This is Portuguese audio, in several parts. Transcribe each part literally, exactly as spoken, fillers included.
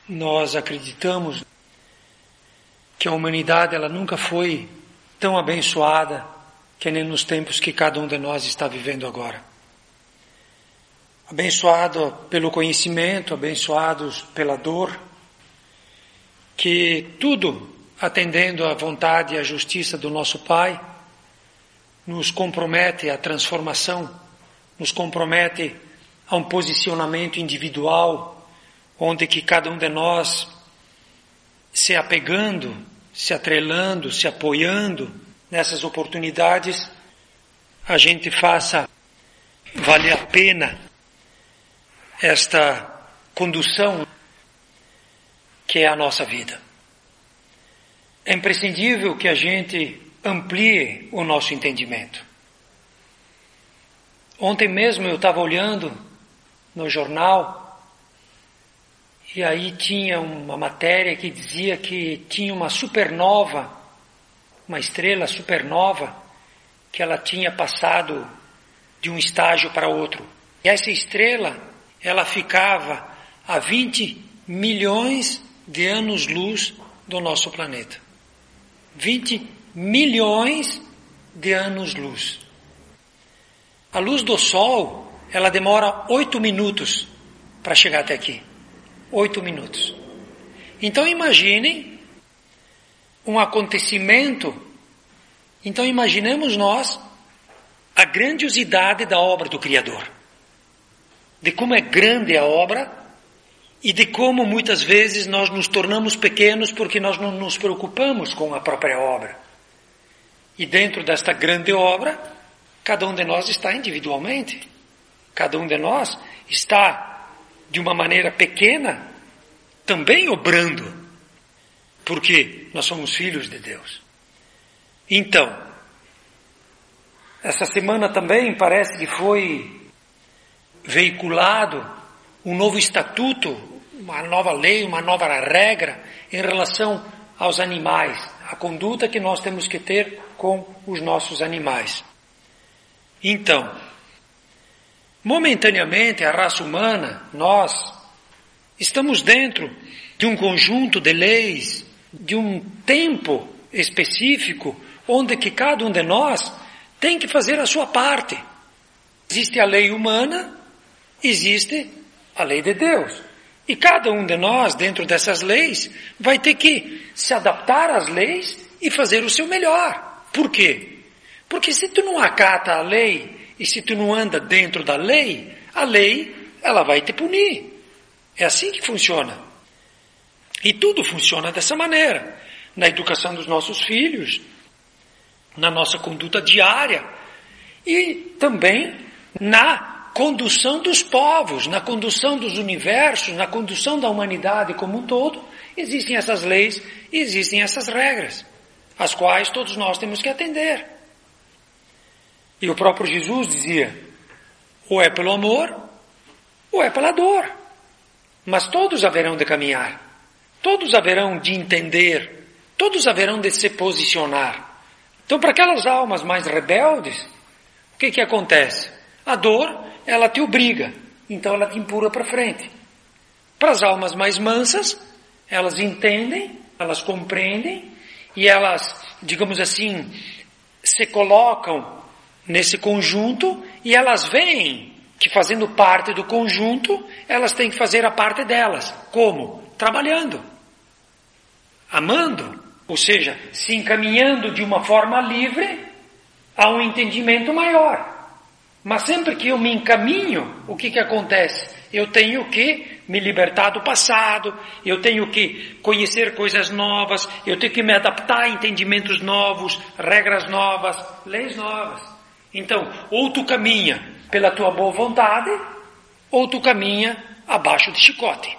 Nós acreditamos que a humanidade ela nunca foi tão abençoada que nem nos tempos que cada um de nós está vivendo agora. Abençoado pelo conhecimento, abençoados pela dor, que tudo atendendo à vontade e à justiça do nosso Pai, nos compromete à transformação, nos compromete a um posicionamento individual, onde que cada um de nós, se apegando, se atrelando, se apoiando nessas oportunidades, a gente faça valer a pena esta condução que é a nossa vida. É imprescindível que a gente amplie o nosso entendimento. Ontem mesmo eu estava olhando no jornal e aí tinha uma matéria que dizia que tinha uma supernova, uma estrela supernova, que ela tinha passado de um estágio para outro. E essa estrela, ela ficava a vinte milhões de anos-luz do nosso planeta. vinte milhões de anos-luz. A luz do Sol, ela demora oito minutos para chegar até aqui. Oito minutos. Então imaginem um acontecimento, então imaginemos nós a grandiosidade da obra do Criador. De como é grande a obra e de como muitas vezes nós nos tornamos pequenos porque nós não nos preocupamos com a própria obra. E dentro desta grande obra, cada um de nós está individualmente. Cada um de nós está de uma maneira pequena, também obrando, porque nós somos filhos de Deus. Então, essa semana também parece que foi veiculado um novo estatuto, uma nova lei, uma nova regra em relação aos animais, a conduta que nós temos que ter com os nossos animais. Então, momentaneamente, a raça humana, nós, estamos dentro de um conjunto de leis, de um tempo específico, onde que cada um de nós tem que fazer a sua parte. Existe a lei humana, existe a lei de Deus. E cada um de nós, dentro dessas leis, vai ter que se adaptar às leis e fazer o seu melhor. Por quê? Porque se tu não acata a lei, e se tu não anda dentro da lei, a lei, ela vai te punir. É assim que funciona. E tudo funciona dessa maneira. Na educação dos nossos filhos, na nossa conduta diária, e também na condução dos povos, na condução dos universos, na condução da humanidade como um todo, existem essas leis, existem essas regras, às quais todos nós temos que atender. E o próprio Jesus dizia, ou é pelo amor, ou é pela dor. Mas todos haverão de caminhar, todos haverão de entender, todos haverão de se posicionar. Então, para aquelas almas mais rebeldes, o que que acontece? A dor, ela te obriga, então ela te empurra para frente. Para as almas mais mansas, elas entendem, elas compreendem, e elas, digamos assim, se colocam nesse conjunto, e elas veem que fazendo parte do conjunto, elas têm que fazer a parte delas. Como? Trabalhando. Amando. Ou seja, se encaminhando de uma forma livre a um entendimento maior. Mas sempre que eu me encaminho, o que que acontece? Eu tenho que me libertar do passado, eu tenho que conhecer coisas novas, eu tenho que me adaptar a entendimentos novos, regras novas, leis novas. Então, ou tu caminha pela tua boa vontade, ou tu caminha abaixo de chicote.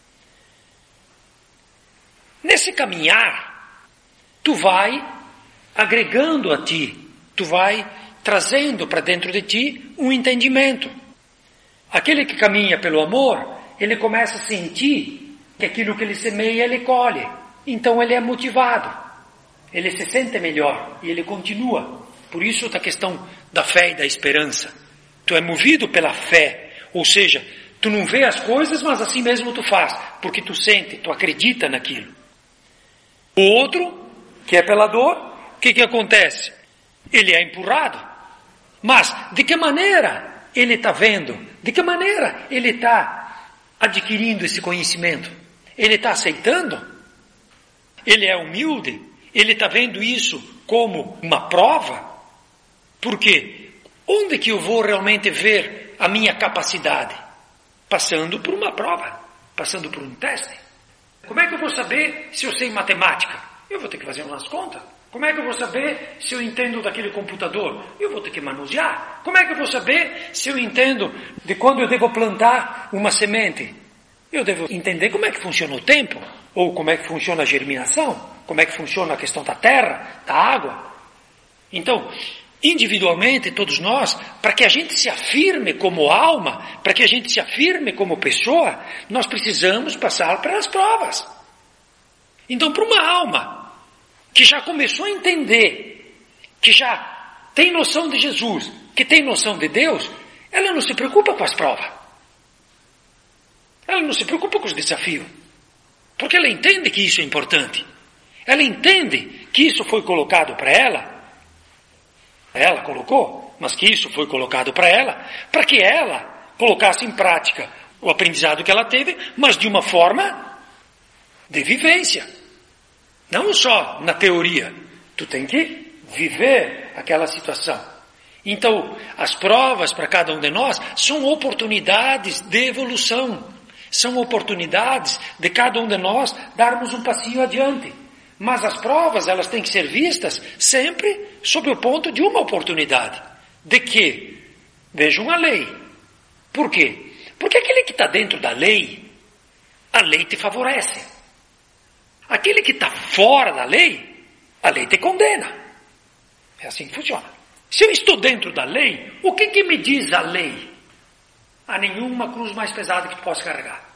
Nesse caminhar, tu vai agregando a ti, tu vai trazendo para dentro de ti um entendimento. Aquele que caminha pelo amor, ele começa a sentir que aquilo que ele semeia, ele colhe. Então ele é motivado, ele se sente melhor e ele continua. Por isso a questão da fé e da esperança. Tu é movido pela fé, ou seja, Tu não vê as coisas, mas assim mesmo tu faz, porque tu sente, tu acredita naquilo. O outro, que é pela dor, o que que acontece? Ele é empurrado. Mas de que maneira ele está vendo? De que maneira ele está adquirindo esse conhecimento? Ele está aceitando? Ele é humilde? Ele está vendo isso como uma prova? Por quê? Onde que eu vou realmente ver a minha capacidade? Passando por uma prova, passando por um teste. Como é que eu vou saber se eu sei matemática? Eu vou ter que fazer umas contas. Como é que eu vou saber se eu entendo daquele computador? Eu vou ter que manusear. Como é que eu vou saber se eu entendo de quando eu devo plantar uma semente? Eu devo entender como é que funciona o tempo, ou como é que funciona a germinação, como é que funciona a questão da terra, da água. Então, individualmente, todos nós, para que a gente se afirme como alma, para que a gente se afirme como pessoa, nós precisamos passar pelas provas. Então, para uma alma que já começou a entender, que já tem noção de Jesus, que tem noção de Deus, ela não se preocupa com as provas. Ela não se preocupa com os desafios. Porque ela entende que isso é importante. Ela entende que isso foi colocado para ela. Ela colocou, mas que isso foi colocado para ela, para que ela colocasse em prática o aprendizado que ela teve, mas de uma forma de vivência. Não só na teoria. Tu tem que viver aquela situação. Então, as provas para cada um de nós são oportunidades de evolução. São oportunidades de cada um de nós darmos um passinho adiante. Mas as provas, elas têm que ser vistas sempre sob o ponto de uma oportunidade. De que? Vejam a lei. Por quê? Porque aquele que está dentro da lei, a lei te favorece. Aquele que está fora da lei, a lei te condena. É assim que funciona. Se eu estou dentro da lei, o que que me diz a lei? Há nenhuma cruz mais pesada que tu possa carregar.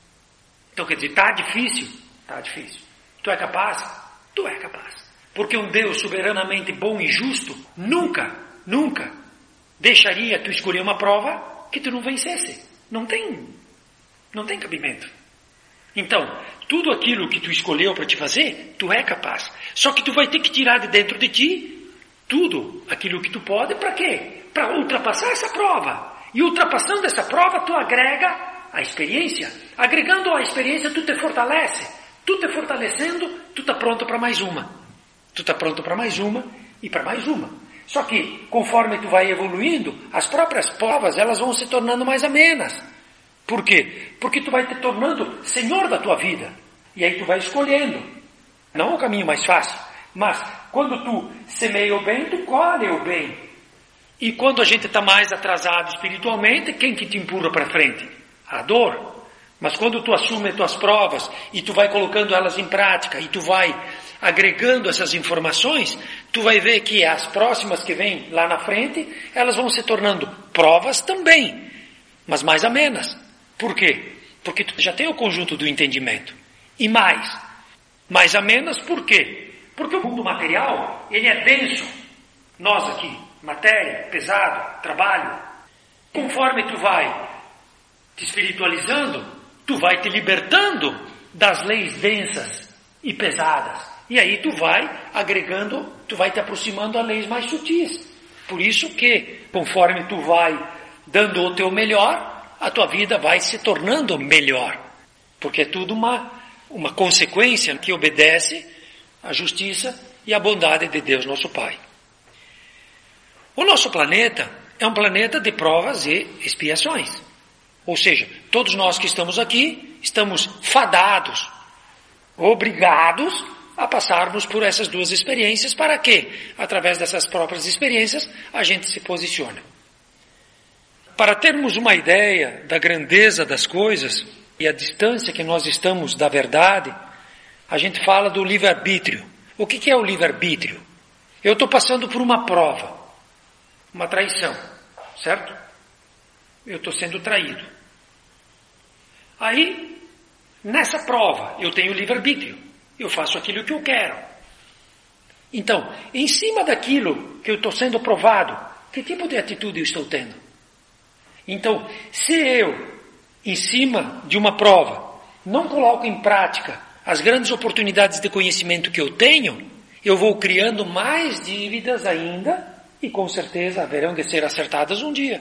Então quer dizer, está difícil? Está difícil. Tu é capaz? Tu é capaz. Porque um Deus soberanamente bom e justo nunca, nunca deixaria tu escolher uma prova que tu não vencesse. Não tem, não tem cabimento. Então, tudo aquilo que tu escolheu para te fazer, tu é capaz. Só que tu vai ter que tirar de dentro de ti tudo aquilo que tu pode, para quê? Para ultrapassar essa prova. E ultrapassando essa prova, tu agrega a experiência. Agregando a experiência, tu te fortalece. Tu te fortalecendo, tu está pronto para mais uma. Tu está pronto para mais uma e para mais uma. Só que, conforme tu vai evoluindo, as próprias provas, elas vão se tornando mais amenas. Por quê? Porque tu vai te tornando senhor da tua vida. E aí tu vai escolhendo. Não o caminho mais fácil. Mas, quando tu semeia o bem, tu colhe o bem. E quando a gente está mais atrasado espiritualmente, quem que te empurra para frente? A dor. Mas quando tu assume as tuas provas e tu vai colocando elas em prática e tu vai agregando essas informações, tu vai ver que as próximas que vêm lá na frente, elas vão se tornando provas também, mas mais amenas. Por quê? Porque tu já tem o conjunto do entendimento. E mais, mais amenas por quê? Porque o mundo material, ele é denso. Nós aqui, matéria, pesado, trabalho. Conforme tu vai te espiritualizando, tu vai te libertando das leis densas e pesadas. E aí tu vai agregando, tu vai te aproximando a leis mais sutis. Por isso que, conforme tu vai dando o teu melhor, a tua vida vai se tornando melhor. Porque é tudo uma, uma consequência que obedece à justiça e à bondade de Deus, nosso Pai. O nosso planeta é um planeta de provas e expiações. Ou seja, todos nós que estamos aqui, estamos fadados, obrigados a passarmos por essas duas experiências, para que, através dessas próprias experiências, a gente se posicione. Para termos uma ideia da grandeza das coisas e a distância que nós estamos da verdade, a gente fala do livre-arbítrio. O que é o livre-arbítrio? Eu estou passando por uma prova, uma traição, certo? Eu estou sendo traído. Aí, nessa prova, eu tenho livre-arbítrio. Eu faço aquilo que eu quero. Então, em cima daquilo que eu estou sendo provado, que tipo de atitude eu estou tendo? Então, se eu em cima de uma prova, não coloco em prática as grandes oportunidades de conhecimento que eu tenho, eu vou criando mais dívidas ainda e com certeza haverão de ser acertadas um dia.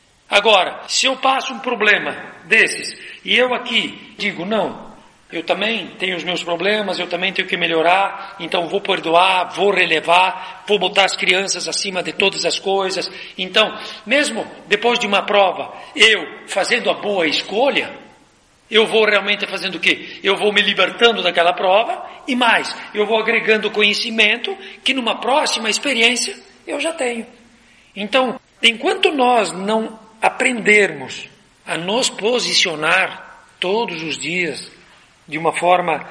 Agora, se eu passo um problema desses e eu aqui digo, não, eu também tenho os meus problemas, eu também tenho que melhorar, então vou perdoar, vou relevar, vou botar as crianças acima de todas as coisas. Então, mesmo depois de uma prova, eu fazendo a boa escolha, eu vou realmente fazendo o quê? Eu vou me libertando daquela prova e mais, eu vou agregando conhecimento que numa próxima experiência eu já tenho. Então, enquanto nós não aprendermos a nos posicionar todos os dias de uma forma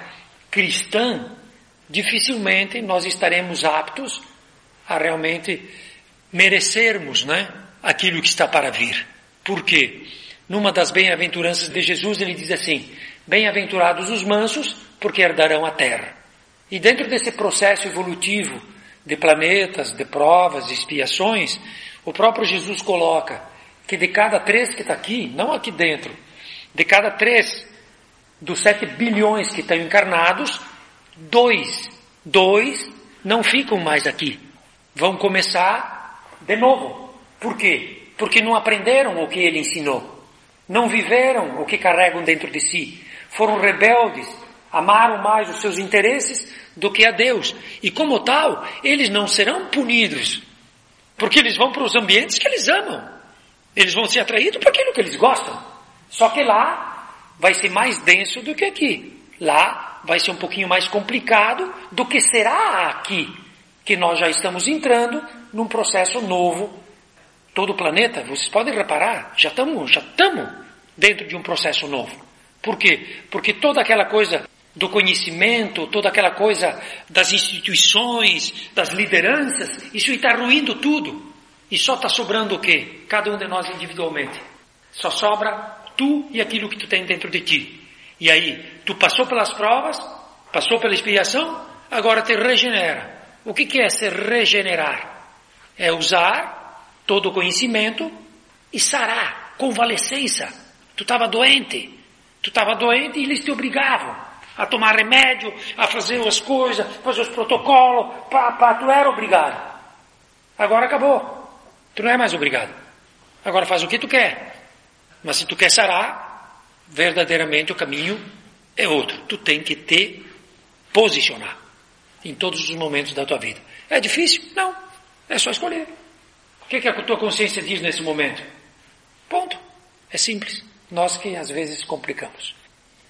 cristã, dificilmente nós estaremos aptos a realmente merecermos, né, aquilo que está para vir. Por quê? Numa das bem-aventuranças de Jesus, ele diz assim, bem-aventurados os mansos, porque herdarão a terra. E dentro desse processo evolutivo de planetas, de provas, de expiações, o próprio Jesus coloca que de cada três que está aqui, não aqui dentro, de cada três dos sete bilhões que estão encarnados, dois, dois não ficam mais aqui. Vão começar de novo. Por quê? Porque não aprenderam o que ele ensinou. Não viveram o que carregam dentro de si. Foram rebeldes, amaram mais os seus interesses do que a Deus. E como tal, eles não serão punidos, porque eles vão para os ambientes que eles amam. Eles vão ser atraídos por aquilo que eles gostam. Só que lá vai ser mais denso do que aqui. Lá vai ser um pouquinho mais complicado do que será aqui, que nós já estamos entrando num processo novo. Todo o planeta, vocês podem reparar, já estamos já estamos dentro de um processo novo. Por quê? Porque toda aquela coisa do conhecimento, toda aquela coisa das instituições, das lideranças, isso está ruindo tudo. E só está sobrando o quê? Cada um de nós individualmente. Só sobra tu e aquilo que tu tem dentro de ti. E aí, tu passou pelas provas, passou pela expiação, agora te regenera. O que, que é se regenerar? É usar todo o conhecimento e sarar, convalescença. Tu estava doente, tu estava doente e eles te obrigavam a tomar remédio, a fazer as coisas, fazer os protocolos, pá, pá, tu era obrigado. Agora acabou, tu não é mais obrigado. Agora faz o que tu quer. Mas se tu quer sarar, verdadeiramente o caminho é outro. Tu tem que te posicionar em todos os momentos da tua vida. É difícil? Não, é só escolher. O que, que a tua consciência diz nesse momento? Ponto. É simples. Nós que às vezes complicamos.